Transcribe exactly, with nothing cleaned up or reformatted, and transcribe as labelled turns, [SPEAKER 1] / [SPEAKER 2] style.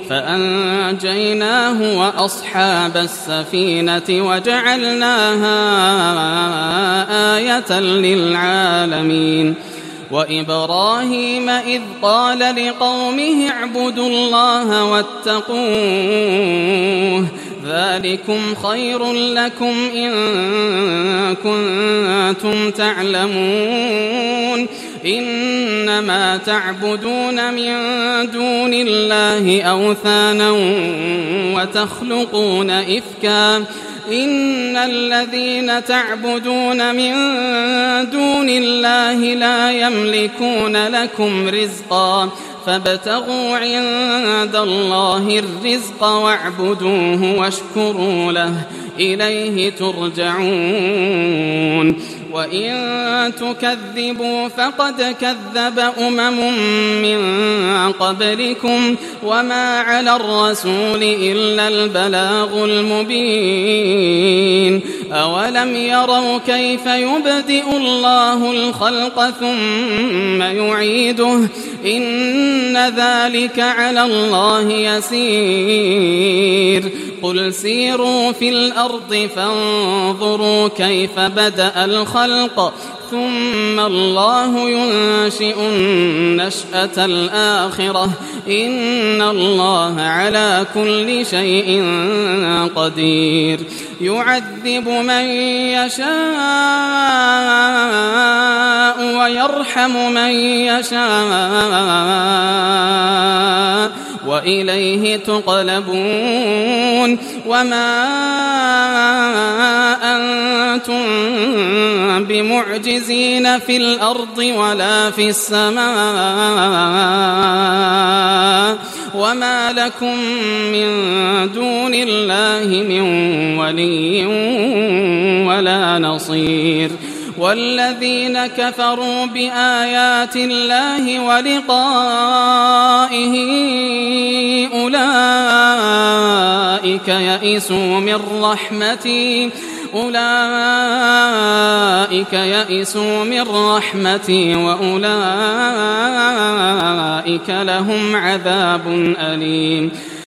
[SPEAKER 1] فأنجيناه وأصحاب السفينة وجعلناها آية للعالمين. وإبراهيم إذ قال لقومه اعبدوا الله واتقوه ذلكم خير لكم إن كنتم تعلمون إنما تعبدون من دون الله أوثانا وتخلقون إفكا إن الذين تعبدون من دون الله لا يملكون لكم رزقا فابتغوا عند الله الرزق واعبدوه واشكروا له إليه ترجعون. وإن تكذبوا فقد كذب أمم من قبلكم وما على الرسول إلا البلاغ المبين. أولم يروا كيف يبدئ الله الخلق ثم يعيده إن ذلك على الله يسير. قل سيروا في الأرض فانظروا كيف بدأ الخلق ثم الله ينشئ النشأة الآخرة إن الله على كل شيء قدير. يعذب من يشاء ويرحم من يشاء وإليه تقلبون. وما أنتم بمعجزين في الأرض ولا في السماء وما لكم من دون الله من ولي ولا نصير. والذين كفروا بآيات الله ولقائه أولئك يئسوا من رحمتي أولئك يئسوا من رحمتي وأولئك لهم عذاب أليم.